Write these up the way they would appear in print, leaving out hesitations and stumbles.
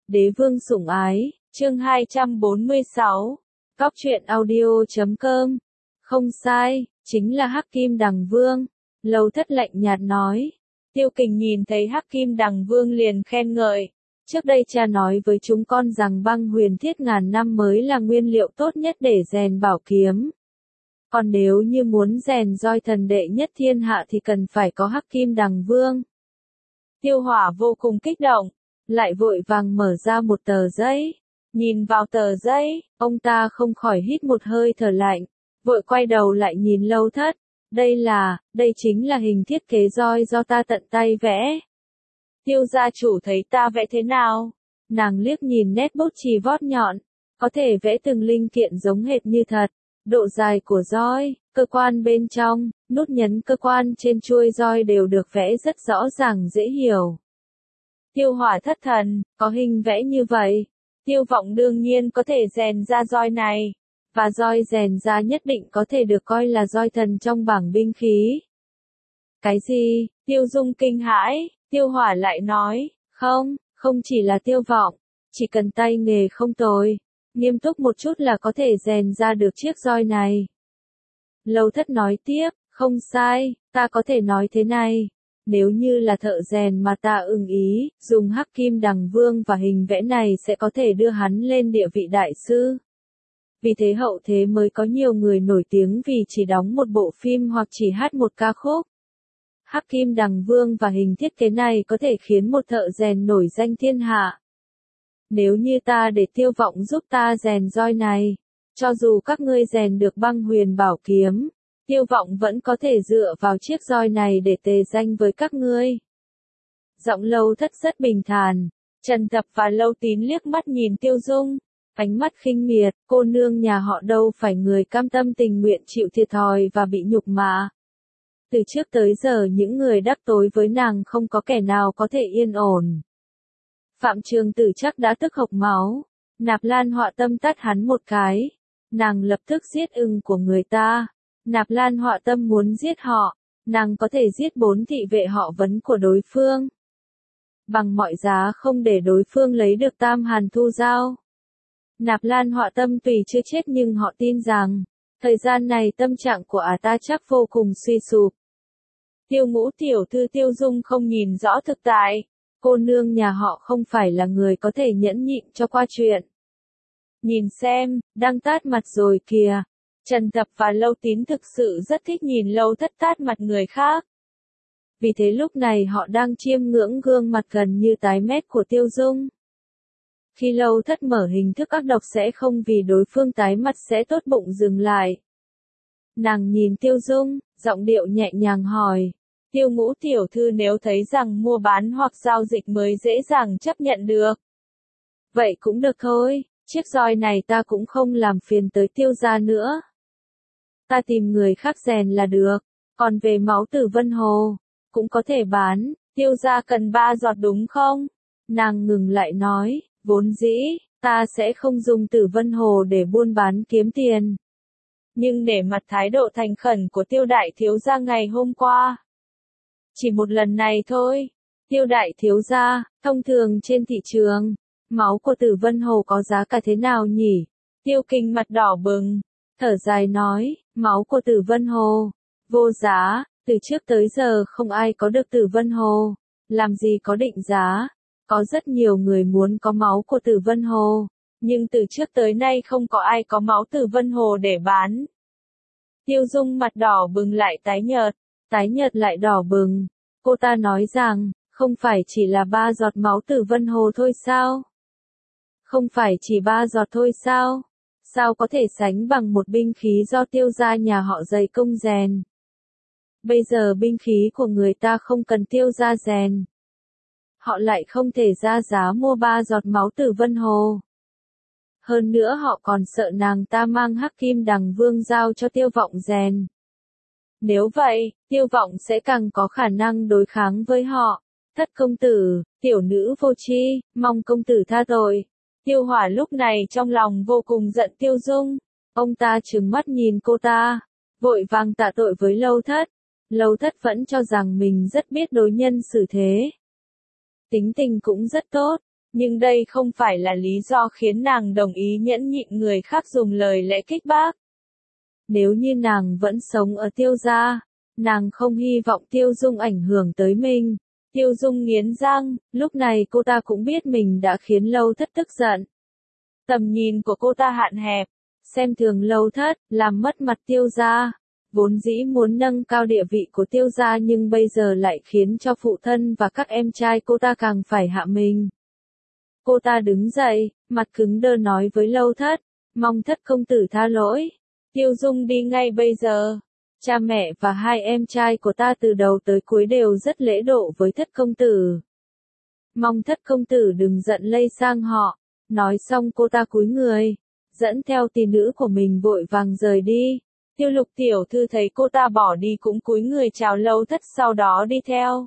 Đế vương sủng ái, chương 246, Cóc truyện audio.com. Không sai, chính là Hắc Kim Đằng Vương. Lâu Thất lạnh nhạt nói. Tiêu Kình nhìn thấy Hắc Kim Đằng Vương liền khen ngợi. Trước đây cha nói với chúng con rằng băng huyền thiết ngàn năm mới là nguyên liệu tốt nhất để rèn bảo kiếm. Còn nếu như muốn rèn roi thần đệ nhất thiên hạ thì cần phải có Hắc Kim Đằng Vương. Tiêu Hỏa vô cùng kích động, lại vội vàng mở ra một tờ giấy. Nhìn vào tờ giấy, ông ta không khỏi hít một hơi thở lạnh, vội quay đầu lại nhìn Lâu Thất. Đây chính là hình thiết kế roi do ta tận tay vẽ. Tiêu gia chủ thấy ta vẽ thế nào? Nàng liếc nhìn nét bút chì vót nhọn, có thể vẽ từng linh kiện giống hệt như thật. Độ dài của roi, cơ quan bên trong, nút nhấn cơ quan trên chuôi roi đều được vẽ rất rõ ràng dễ hiểu. Tiêu Hỏa thất thần, có hình vẽ như vậy, Tiêu Vọng đương nhiên có thể rèn ra roi này, và roi rèn ra nhất định có thể được coi là roi thần trong bảng binh khí. Cái gì? Tiêu Dung kinh hãi, Tiêu Hỏa lại nói, không chỉ là Tiêu Vọng, chỉ cần tay nghề không tồi, nghiêm túc một chút là có thể rèn ra được chiếc roi này. Lâu Thất nói tiếp, không sai, ta có thể nói thế này. Nếu như là thợ rèn mà ta ưng ý, dùng Hắc Kim Đằng Vương và hình vẽ này sẽ có thể đưa hắn lên địa vị đại sư. Vì thế hậu thế mới có nhiều người nổi tiếng vì chỉ đóng một bộ phim hoặc chỉ hát một ca khúc. Hắc Kim Đằng Vương và hình thiết kế này có thể khiến một thợ rèn nổi danh thiên hạ. Nếu như ta để Tiêu Vọng giúp ta rèn roi này, cho dù các ngươi rèn được băng huyền bảo kiếm, Tiêu Vọng vẫn có thể dựa vào chiếc roi này để tề danh với các ngươi. Giọng Lâu Thất rất bình thản, Trần Tập và Lâu Tín liếc mắt nhìn Tiêu Dung, ánh mắt khinh miệt, cô nương nhà họ đâu phải người cam tâm tình nguyện chịu thiệt thòi và bị nhục mạ. Từ trước tới giờ những người đắc tội với nàng không có kẻ nào có thể yên ổn. Phạm Trường Tử chắc đã tức hộc máu, Nạp Lan Họa Tâm tát hắn một cái, nàng lập tức giết ưng của người ta. Nạp Lan Họa Tâm muốn giết họ, nàng có thể giết 4 thị vệ họ vấn của đối phương. Bằng mọi giá không để đối phương lấy được Tam Hàn Thu Giao. Nạp Lan Họa Tâm tuy chưa chết nhưng họ tin rằng, thời gian này tâm trạng của ta chắc vô cùng suy sụp. Tiêu Ngũ tiểu thư Tiêu Dung không nhìn rõ thực tại, cô nương nhà họ không phải là người có thể nhẫn nhịn cho qua chuyện. Nhìn xem, đang tát mặt rồi kìa. Trần Tập và Lâu Tín thực sự rất thích nhìn Lâu Thất tát mặt người khác. Vì thế lúc này họ đang chiêm ngưỡng gương mặt gần như tái mét của Tiêu Dung. Khi Lâu Thất mở hình thức ác độc sẽ không vì đối phương tái mặt sẽ tốt bụng dừng lại. Nàng nhìn Tiêu Dung, giọng điệu nhẹ nhàng hỏi. Tiêu Ngũ tiểu thư nếu thấy rằng mua bán hoặc giao dịch mới dễ dàng chấp nhận được. Vậy cũng được thôi, chiếc roi này ta cũng không làm phiền tới Tiêu gia nữa. Ta tìm người khác rèn là được, còn về máu Tử Vân Hồ, cũng có thể bán, Tiêu gia cần 3 giọt đúng không? Nàng ngừng lại nói, vốn dĩ, ta sẽ không dùng Tử Vân Hồ để buôn bán kiếm tiền. Nhưng để mặt thái độ thành khẩn của Tiêu đại thiếu gia ngày hôm qua. Chỉ một lần này thôi, Tiêu đại thiếu gia, thông thường trên thị trường, máu của Tử Vân Hồ có giá cả thế nào nhỉ? Tiêu Kình mặt đỏ bừng, thở dài nói, máu của Tử Vân Hồ, vô giá, từ trước tới giờ không ai có được Tử Vân Hồ, làm gì có định giá, có rất nhiều người muốn có máu của Tử Vân Hồ, nhưng từ trước tới nay không có ai có máu Tử Vân Hồ để bán. Tiêu Dung mặt đỏ bừng lại tái nhợt lại đỏ bừng, cô ta nói rằng, không phải chỉ là 3 giọt máu Tử Vân Hồ thôi sao? Không phải chỉ 3 giọt thôi sao? Sao có thể sánh bằng một binh khí do Tiêu gia nhà họ dày công rèn? Bây giờ binh khí của người ta không cần Tiêu gia rèn. Họ lại không thể ra giá mua 3 giọt máu Tử Vân Hồ. Hơn nữa họ còn sợ nàng ta mang Hắc Kim Đằng Vương giao cho Tiêu Vọng rèn. Nếu vậy, Tiêu Vọng sẽ càng có khả năng đối kháng với họ. Thất công tử, tiểu nữ vô tri, mong công tử tha tội. Tiêu Hỏa lúc này trong lòng vô cùng giận Tiêu Dung. Ông ta trừng mắt nhìn cô ta, vội vàng tạ tội với Lâu Thất. Lâu Thất vẫn cho rằng mình rất biết đối nhân xử thế. Tính tình cũng rất tốt, Nhưng đây không phải là lý do khiến nàng đồng ý nhẫn nhịn người khác dùng lời lẽ kích bác. Nếu như nàng vẫn sống ở Tiêu gia, nàng không hy vọng Tiêu Dung ảnh hưởng tới mình. Tiêu Dung nghiến răng, lúc này cô ta cũng biết mình đã khiến Lâu Thất tức giận. Tầm nhìn của cô ta hạn hẹp, xem thường Lâu Thất, làm mất mặt Tiêu gia. Vốn dĩ muốn nâng cao địa vị của Tiêu gia nhưng bây giờ lại khiến cho phụ thân và các em trai cô ta càng phải hạ mình. Cô ta đứng dậy, mặt cứng đơ nói với Lâu Thất, mong Thất công tử tha lỗi. Tiêu Dung đi ngay bây giờ. Cha mẹ và hai em trai của ta từ đầu tới cuối đều rất lễ độ với Thất công tử. Mong Thất công tử đừng giận lây sang họ. Nói xong cô ta cúi người, dẫn theo tỷ nữ của mình vội vàng rời đi. Tiêu Lục tiểu thư thấy cô ta bỏ đi cũng cúi người chào Lâu Thất sau đó đi theo.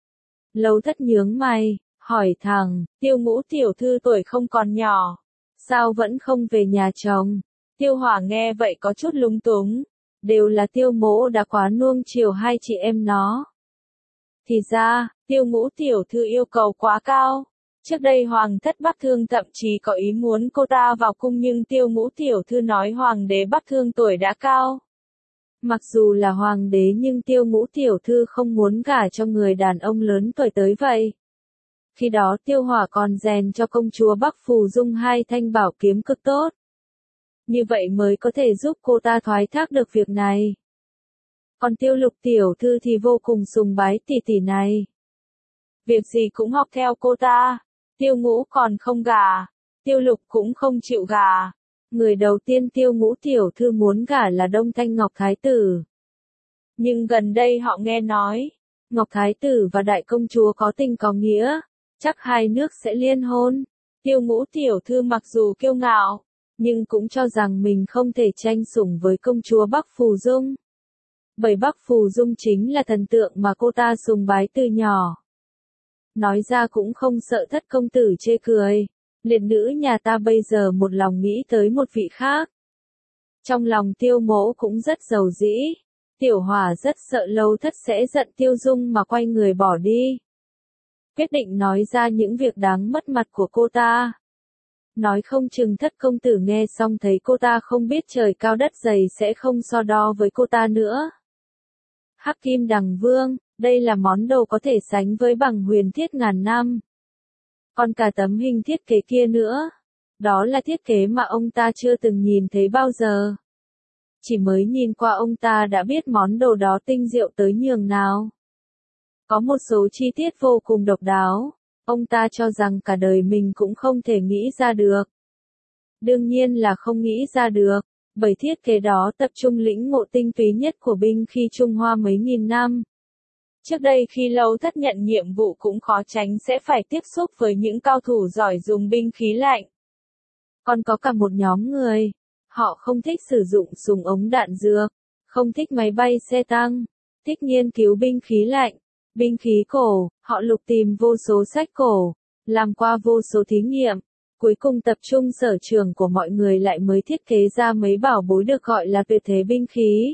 Lâu Thất nhướng mày, hỏi thẳng, Tiêu Ngũ tiểu thư tuổi không còn nhỏ, sao vẫn không về nhà chồng? Tiêu Hỏa nghe vậy có chút lúng túng, đều là Tiêu Mỗ đã quá nuông chiều hai chị em nó. Thì ra, Tiêu Ngũ tiểu thư yêu cầu quá cao. Trước đây Hoàng thất Bắc Thương thậm chí có ý muốn cô ta vào cung nhưng Tiêu Ngũ tiểu thư nói Hoàng đế Bắc Thương tuổi đã cao. Mặc dù là Hoàng đế nhưng Tiêu Ngũ tiểu thư không muốn gả cho người đàn ông lớn tuổi tới vậy. Khi đó Tiêu Hỏa còn rèn cho công chúa Bắc Phù Dung hai thanh bảo kiếm cực tốt. Như vậy mới có thể giúp cô ta thoái thác được việc này. Còn Tiêu Lục tiểu thư thì vô cùng sùng bái tỷ tỷ này. Việc gì cũng học theo cô ta. Tiêu Ngũ còn không gả, Tiêu Lục cũng không chịu gả. Người đầu tiên Tiêu Ngũ tiểu thư muốn gả là Đông Thanh Ngọc Thái Tử. Nhưng gần đây họ nghe nói, Ngọc Thái Tử và Đại Công Chúa có tình có nghĩa, chắc hai nước sẽ liên hôn. Tiêu Ngũ tiểu thư mặc dù kiêu ngạo, nhưng cũng cho rằng mình không thể tranh sủng với công chúa Bắc Phù Dung. Bởi Bắc Phù Dung chính là thần tượng mà cô ta sùng bái từ nhỏ. Nói ra cũng không sợ Thất công tử chê cười. Liệt nữ nhà ta bây giờ một lòng nghĩ tới một vị khác. Trong lòng Tiêu Mỗ cũng rất giàu dĩ. Tiểu Hỏa rất sợ Lâu Thất sẽ giận Tiêu Dung mà quay người bỏ đi. Quyết định nói ra những việc đáng mất mặt của cô ta. Nói không chừng Thất công tử nghe xong thấy cô ta không biết trời cao đất dày sẽ không so đo với cô ta nữa. Hắc Kim Đằng Vương, đây là món đồ có thể sánh với bằng huyền thiết ngàn năm. Còn cả tấm hình thiết kế kia nữa. Đó là thiết kế mà ông ta chưa từng nhìn thấy bao giờ. Chỉ mới nhìn qua ông ta đã biết món đồ đó tinh diệu tới nhường nào. Có một số chi tiết vô cùng độc đáo. Ông ta cho rằng cả đời mình cũng không thể nghĩ ra được. Đương nhiên là không nghĩ ra được, bởi thiết kế đó tập trung lĩnh ngộ tinh túy nhất của binh khí Trung Hoa mấy nghìn năm. Trước đây khi Lâu Thất nhận nhiệm vụ cũng khó tránh sẽ phải tiếp xúc với những cao thủ giỏi dùng binh khí lạnh. Còn có cả một nhóm người, họ không thích sử dụng súng ống đạn dược, không thích máy bay xe tăng, thích nghiên cứu binh khí lạnh, binh khí cổ, họ lục tìm vô số sách cổ, làm qua vô số thí nghiệm, cuối cùng tập trung sở trường của mọi người lại mới thiết kế ra mấy bảo bối được gọi là tuyệt thế binh khí.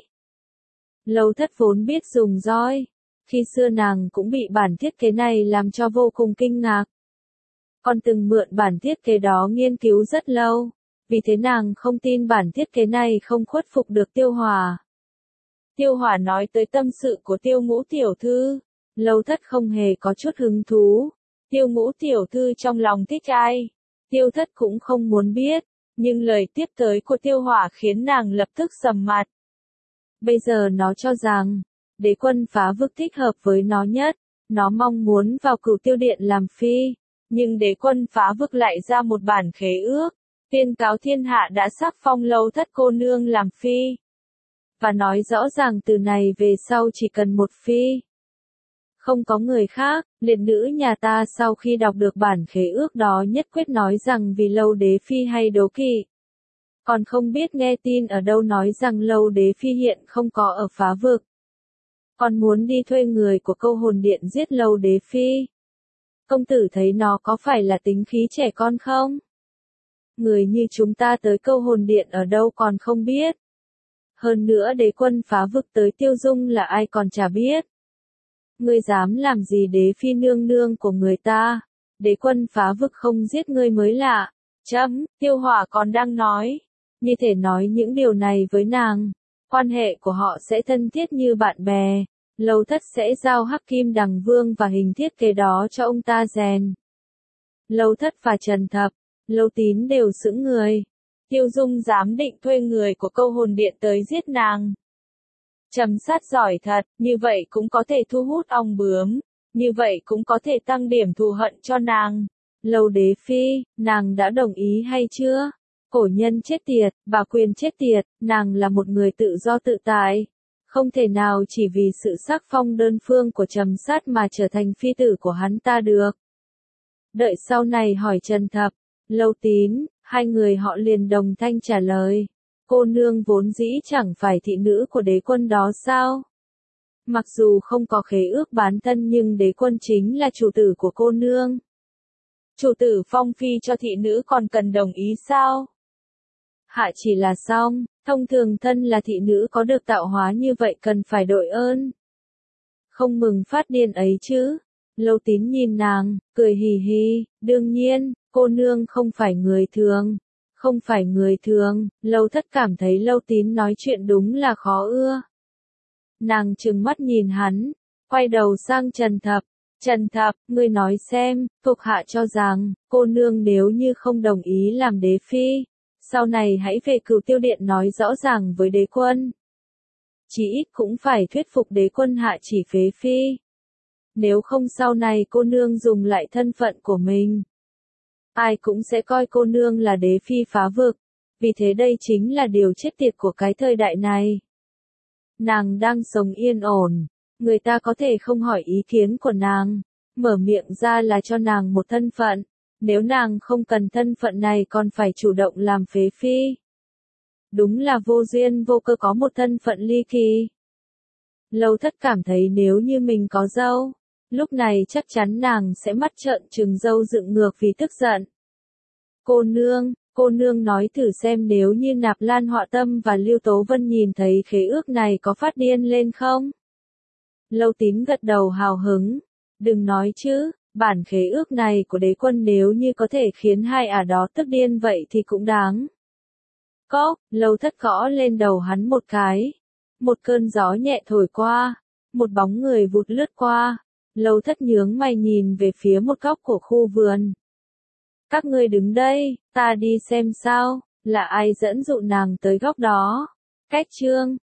Lâu Thất vốn biết dùng roi. Khi xưa nàng cũng bị bản thiết kế này làm cho vô cùng kinh ngạc. Còn từng mượn bản thiết kế đó nghiên cứu rất lâu. Vì thế nàng không tin bản thiết kế này không khuất phục được Tiêu Hỏa. Tiêu Hỏa nói tới tâm sự của Tiêu Ngũ tiểu thư. Lâu Thất không hề có chút hứng thú. Tiêu Ngũ tiểu thư trong lòng thích ai? Tiêu Thất cũng không muốn biết. Nhưng lời tiếp tới của Tiêu Hỏa khiến nàng lập tức sầm mặt. Bây giờ nó cho rằng Đế Quân Phá Vực thích hợp với nó nhất, nó mong muốn vào Cửu Tiêu Điện làm phi, nhưng Đế Quân Phá Vực lại ra một bản khế ước, tuyên cáo thiên hạ đã sắc phong Lâu Thất cô nương làm phi. Và nói rõ ràng từ này về sau chỉ cần một phi. Không có người khác, liệt nữ nhà ta sau khi đọc được bản khế ước đó nhất quyết nói rằng vì Lâu đế phi hay đố kỵ. Còn không biết nghe tin ở đâu nói rằng Lâu đế phi hiện không có ở Phá Vực. Còn muốn đi thuê người của Câu Hồn Điện giết Lâu đế phi. Công tử thấy nó có phải là tính khí trẻ con không? Người như chúng ta tới Câu Hồn Điện ở đâu còn không biết. Hơn nữa Đế Quân Phá Vực tới Tiêu Dung là ai còn chả biết. Ngươi dám làm gì đế phi nương nương của người ta? đế quân phá vực không giết ngươi mới lạ. Chấm, Tiêu Hỏa còn đang nói. Như thể nói những điều này với nàng. Quan hệ của họ sẽ thân thiết như bạn bè. Lâu Thất sẽ giao Hắc Kim Đằng Vương và hình thiết kế đó cho ông ta rèn. Lâu Thất và Trần Thập, Lâu Tín đều sững người. Tiêu Dung dám định thuê người của Câu Hồn Điện tới giết nàng. Trầm sát giỏi thật, như vậy cũng có thể thu hút ong bướm, như vậy cũng có thể tăng điểm thù hận cho nàng. Lâu đế phi, nàng đã đồng ý hay chưa? Cổ nhân chết tiệt, bà Quyền chết tiệt, nàng là một người tự do tự tại. Không thể nào chỉ vì sự sắc phong đơn phương của Trầm sát mà trở thành phi tử của hắn ta được. Đợi sau này hỏi Trần Thập, Lâu Tín, hai người họ liền đồng thanh trả lời. Cô nương vốn dĩ chẳng phải thị nữ của đế quân đó sao? Mặc dù không có khế ước bán thân nhưng đế quân chính là chủ tử của cô nương. Chủ tử phong phi cho thị nữ còn cần đồng ý sao? Hạ chỉ là xong, thông thường thân là thị nữ có được tạo hóa như vậy cần phải đội ơn. Không mừng phát điên ấy chứ? Lâu Tín nhìn nàng, cười hì hì, đương nhiên, cô nương không phải người thường. Không phải người thường, Lâu Thất cảm thấy Lâu Tín nói chuyện đúng là khó ưa. Nàng trừng mắt nhìn hắn, quay đầu sang Trần Thập. Trần Thập, ngươi nói xem, thuộc hạ cho rằng, cô nương nếu như không đồng ý làm đế phi, sau này hãy về Cửu Tiêu Điện nói rõ ràng với đế quân. Chỉ ít cũng phải thuyết phục đế quân hạ chỉ phế phi. Nếu không sau này cô nương dùng lại thân phận của mình, ai cũng sẽ coi cô nương là đế phi phá vực. Vì thế đây chính là điều chết tiệt của cái thời đại này. Nàng đang sống yên ổn, người ta có thể không hỏi ý kiến của nàng, mở miệng ra là cho nàng một thân phận. Nếu nàng không cần thân phận này còn phải chủ động làm phế phi. Đúng là vô duyên vô cơ có một thân phận ly kỳ. Lâu Thất cảm thấy nếu như mình có dâu, lúc này chắc chắn nàng sẽ mắt trợn trừng râu dựng ngược vì tức giận. Cô nương nói thử xem nếu như Nạp Lan Họa Tâm và Lưu Tố Vân nhìn thấy khế ước này có phát điên lên không? Lâu Tín gật đầu hào hứng. Đừng nói chứ, bản khế ước này của đế quân nếu như có thể khiến hai ả đó tức điên vậy thì cũng đáng. Cốc, Lâu Thất gõ lên đầu hắn một cái. Một cơn gió nhẹ thổi qua, một bóng người vụt lướt qua. Lâu Thất nhướng mày nhìn về phía một góc của khu vườn. Các ngươi đứng đây, ta đi xem sao, là ai dẫn dụ nàng tới góc đó. Cách chương